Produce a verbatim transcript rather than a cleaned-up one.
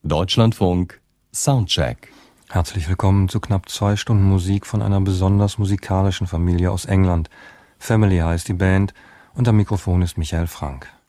Deutschlandfunk Soundcheck. Herzlich willkommen zu knapp zwei Stunden Musik von einer besonders musikalischen Familie aus England. Family heißt die Band und am Mikrofon ist Michael Frank.